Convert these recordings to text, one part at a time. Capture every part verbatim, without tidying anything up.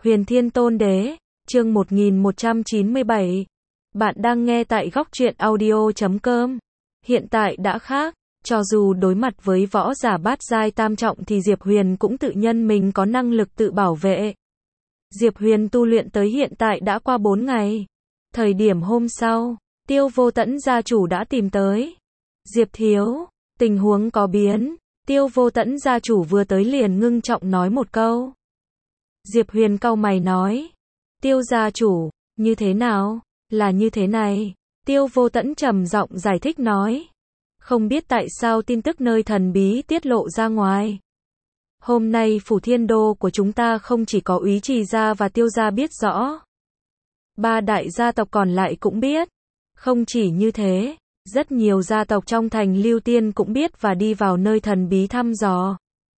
Huyền Thiên Tôn Đế, chương một nghìn một trăm chín mươi bảy. Bạn đang nghe tại góc truyện audio chấm com. Hiện tại đã khác, cho dù đối mặt với võ giả bát giai tam trọng thì Diệp Huyền cũng tự nhân mình có năng lực tự bảo vệ. Diệp Huyền tu luyện tới hiện tại đã qua bốn ngày. Thời điểm hôm sau, Tiêu Vô Tẫn gia chủ đã tìm tới. Diệp thiếu, tình huống có biến. Tiêu Vô Tẫn gia chủ vừa tới liền ngưng trọng nói một câu. Diệp Huyền cau mày nói. Tiêu gia chủ, như thế nào? Là như thế này. Tiêu Vô Tẫn trầm giọng giải thích nói. Không biết tại sao tin tức nơi thần bí tiết lộ ra ngoài. Hôm nay phủ thiên đô của chúng ta không chỉ có Úy Trì gia và Tiêu gia biết rõ. Ba đại gia tộc còn lại cũng biết. Không chỉ như thế, rất nhiều gia tộc trong thành Lưu Tiên cũng biết và đi vào nơi thần bí thăm dò.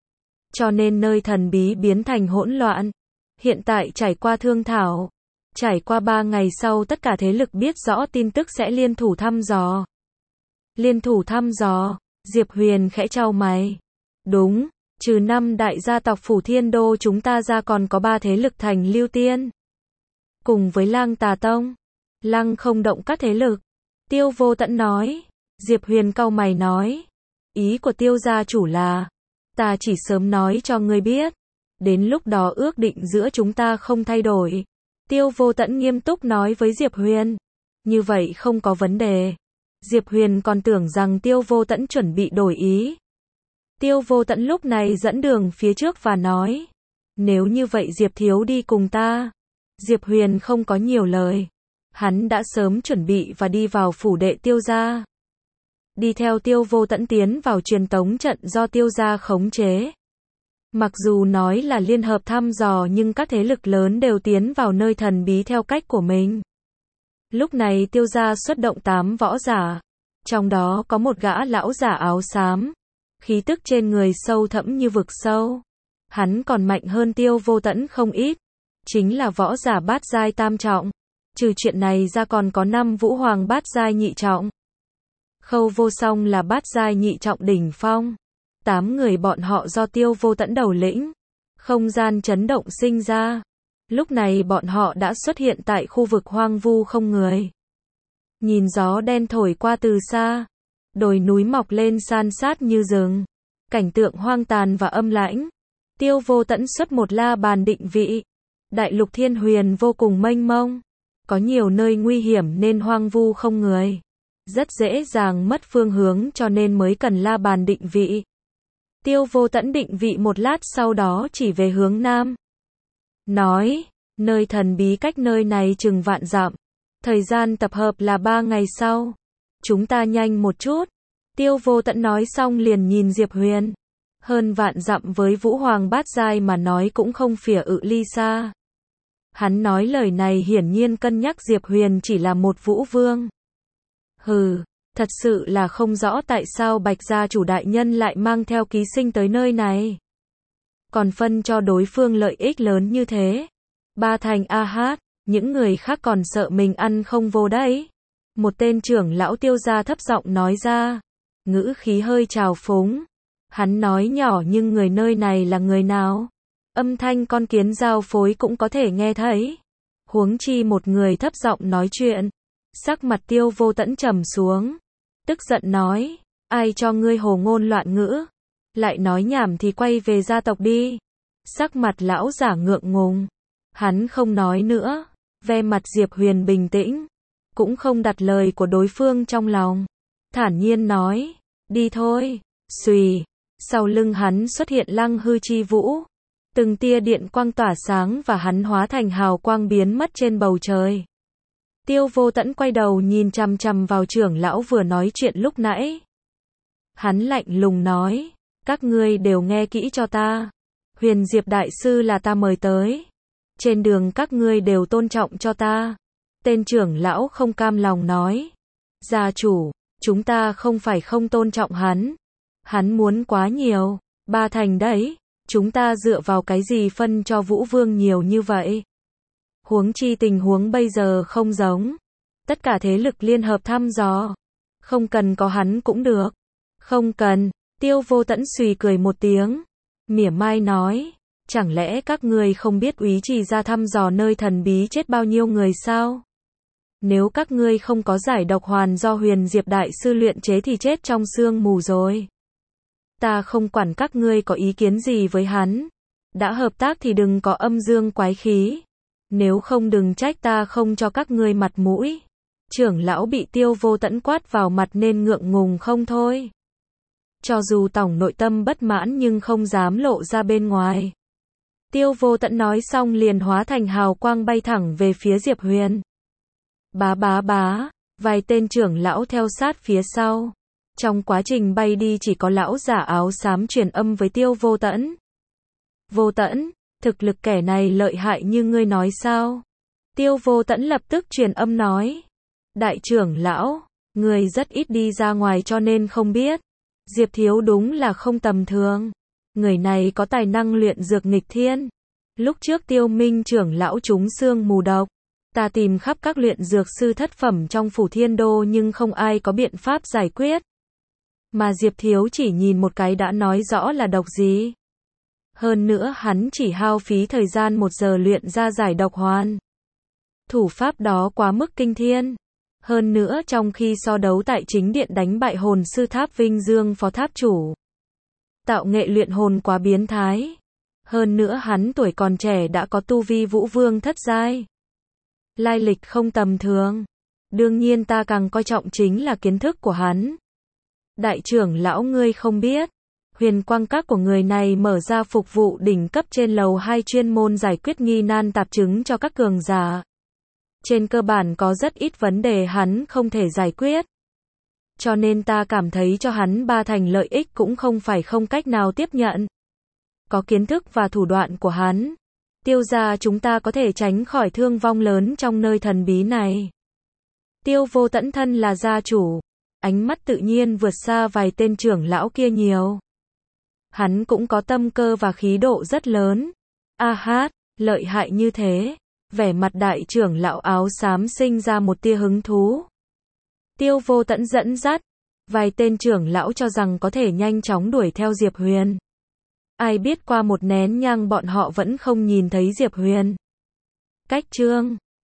Cho nên nơi thần bí biến thành hỗn loạn. Hiện tại trải qua thương thảo. Trải qua ba ngày sau tất cả thế lực biết rõ tin tức sẽ liên thủ thăm dò. Liên thủ thăm dò, Diệp Huyền khẽ chau mày. Đúng, trừ năm đại gia tộc phủ thiên đô chúng ta ra còn có ba thế lực thành Lưu Tiên. Cùng với Lang Tà Tông. Lăng không động các thế lực. Tiêu Vô Tẫn nói. Diệp Huyền cau mày nói. Ý của Tiêu gia chủ là. Ta chỉ sớm nói cho ngươi biết. Đến lúc đó ước định giữa chúng ta không thay đổi. Tiêu Vô Tẫn nghiêm túc nói với Diệp Huyền. Như vậy không có vấn đề. Diệp Huyền còn tưởng rằng Tiêu Vô Tẫn chuẩn bị đổi ý. Tiêu Vô Tẫn lúc này dẫn đường phía trước và nói. Nếu như vậy Diệp thiếu đi cùng ta. Diệp Huyền không có nhiều lời. Hắn đã sớm chuẩn bị và đi vào phủ đệ Tiêu gia. Đi theo Tiêu Vô Tẫn tiến vào truyền tống trận do Tiêu gia khống chế. Mặc dù nói là liên hợp thăm dò nhưng các thế lực lớn đều tiến vào nơi thần bí theo cách của mình. Lúc này Tiêu gia xuất động tám võ giả. Trong đó có một gã lão giả áo xám. Khí tức trên người sâu thẫm như vực sâu. Hắn còn mạnh hơn Tiêu Vô Tẫn không ít. Chính là võ giả bát giai tam trọng. Trừ chuyện này ra còn có năm vũ hoàng bát giai nhị trọng. Khâu Vô Song là bát giai nhị trọng đỉnh phong. Tám người bọn họ do Tiêu Vô Tẫn đầu lĩnh. Không gian chấn động sinh ra. Lúc này bọn họ đã xuất hiện tại khu vực hoang vu không người. Nhìn gió đen thổi qua từ xa. Đồi núi mọc lên san sát như rừng. Cảnh tượng hoang tàn và âm lãnh. Tiêu Vô Tẫn xuất một la bàn định vị. Đại lục thiên huyền vô cùng mênh mông. Có nhiều nơi nguy hiểm nên hoang vu không người. Rất dễ dàng mất phương hướng cho nên mới cần la bàn định vị. Tiêu Vô Tẫn định vị một lát sau đó chỉ về hướng nam. Nói, nơi thần bí cách nơi này chừng vạn dặm. Thời gian tập hợp là ba ngày sau. Chúng ta nhanh một chút. Tiêu Vô Tẫn nói xong liền nhìn Diệp Huyền. Hơn vạn dặm với Vũ Hoàng bát giai mà nói cũng không phỉa ự ly xa. Hắn nói lời này hiển nhiên cân nhắc Diệp Huyền chỉ là một vũ vương. Hừ, thật sự là không rõ tại sao Bạch gia chủ đại nhân lại mang theo ký sinh tới nơi này. Còn phân cho đối phương lợi ích lớn như thế. Ba thành a hát, những người khác còn sợ mình ăn không vô đấy. Một tên trưởng lão Tiêu gia thấp giọng nói ra. Ngữ khí hơi trào phúng. Hắn nói nhỏ nhưng người nơi này là người nào? Âm thanh con kiến giao phối cũng có thể nghe thấy. Huống chi một người thấp giọng nói chuyện. Sắc mặt Tiêu Vô Tẫn trầm xuống. Tức giận nói. Ai cho ngươi hồ ngôn loạn ngữ? Lại nói nhảm thì quay về gia tộc đi. Sắc mặt lão giả ngượng ngùng. Hắn không nói nữa. Ve mặt Diệp Huyền bình tĩnh. Cũng không đặt lời của đối phương trong lòng. Thản nhiên nói. Đi thôi. Xùy. Sau lưng hắn xuất hiện Lăng Hư Chi Vũ. Từng tia điện quang tỏa sáng và hắn hóa thành hào quang biến mất trên bầu trời. Tiêu Vô Tẫn quay đầu nhìn chằm chằm vào trưởng lão vừa nói chuyện lúc nãy. Hắn lạnh lùng nói. Các ngươi đều nghe kỹ cho ta. Huyền Diệp Đại Sư là ta mời tới. Trên đường các ngươi đều tôn trọng cho ta. Tên trưởng lão không cam lòng nói. Gia chủ, chúng ta không phải không tôn trọng hắn. Hắn muốn quá nhiều. Ba thành đấy. Chúng ta dựa vào cái gì phân cho Vũ Vương nhiều như vậy? Huống chi tình huống bây giờ không giống. Tất cả thế lực liên hợp thăm dò. Không cần có hắn cũng được. Không cần. Tiêu Vô Tẫn xùy cười một tiếng. Mỉa mai nói. Chẳng lẽ các ngươi không biết úy trì ra thăm dò nơi thần bí chết bao nhiêu người sao? Nếu các ngươi không có giải độc hoàn do Huyền Diệp Đại Sư luyện chế thì chết trong sương mù rồi. Ta không quản các ngươi có ý kiến gì với hắn. Đã hợp tác thì đừng có âm dương quái khí. Nếu không đừng trách ta không cho các ngươi mặt mũi. Trưởng lão bị Tiêu Vô Tẫn quát vào mặt nên ngượng ngùng không thôi. Cho dù tổng nội tâm bất mãn nhưng không dám lộ ra bên ngoài. Tiêu Vô Tẫn nói xong liền hóa thành hào quang bay thẳng về phía Diệp Huyền. Bá bá bá, vài tên trưởng lão theo sát phía sau. Trong quá trình bay đi chỉ có lão giả áo xám truyền âm với Tiêu Vô Tẫn. Vô Tẫn, thực lực kẻ này lợi hại như ngươi nói sao? Tiêu Vô Tẫn lập tức truyền âm nói. Đại trưởng lão, ngươi rất ít đi ra ngoài cho nên không biết. Diệp Thiếu đúng là không tầm thường. Người này có tài năng luyện dược nghịch thiên. Lúc trước Tiêu Minh trưởng lão trúng xương mù độc. Ta tìm khắp các luyện dược sư thất phẩm trong phủ Thiên Đô nhưng không ai có biện pháp giải quyết. Mà Diệp Thiếu chỉ nhìn một cái đã nói rõ là độc gì. Hơn nữa hắn chỉ hao phí thời gian một giờ luyện ra giải độc hoàn. Thủ pháp đó quá mức kinh thiên. Hơn nữa trong khi so đấu tại chính điện đánh bại hồn sư Tháp Vinh Dương phó tháp chủ. Tạo nghệ luyện hồn quá biến thái. Hơn nữa hắn tuổi còn trẻ đã có tu vi vũ vương thất giai. Lai lịch không tầm thường. Đương nhiên ta càng coi trọng chính là kiến thức của hắn. Đại trưởng lão ngươi không biết. Huyền quang các của người này mở ra phục vụ đỉnh cấp trên lầu hai chuyên môn giải quyết nghi nan tạp chứng cho các cường giả. Trên cơ bản có rất ít vấn đề hắn không thể giải quyết. Cho nên ta cảm thấy cho hắn ba thành lợi ích cũng không phải không cách nào tiếp nhận. Có kiến thức và thủ đoạn của hắn. Tiêu gia chúng ta có thể tránh khỏi thương vong lớn trong nơi thần bí này. Tiêu Vô Tẫn thân là gia chủ. Ánh mắt tự nhiên vượt xa vài tên trưởng lão kia nhiều. Hắn cũng có tâm cơ và khí độ rất lớn. A hát, lợi hại như thế. Vẻ mặt đại trưởng lão áo xám sinh ra một tia hứng thú. Tiêu Vô Tẫn dẫn dắt. Vài tên trưởng lão cho rằng có thể nhanh chóng đuổi theo Diệp Huyền. Ai biết qua một nén nhang bọn họ vẫn không nhìn thấy Diệp Huyền. Cách chương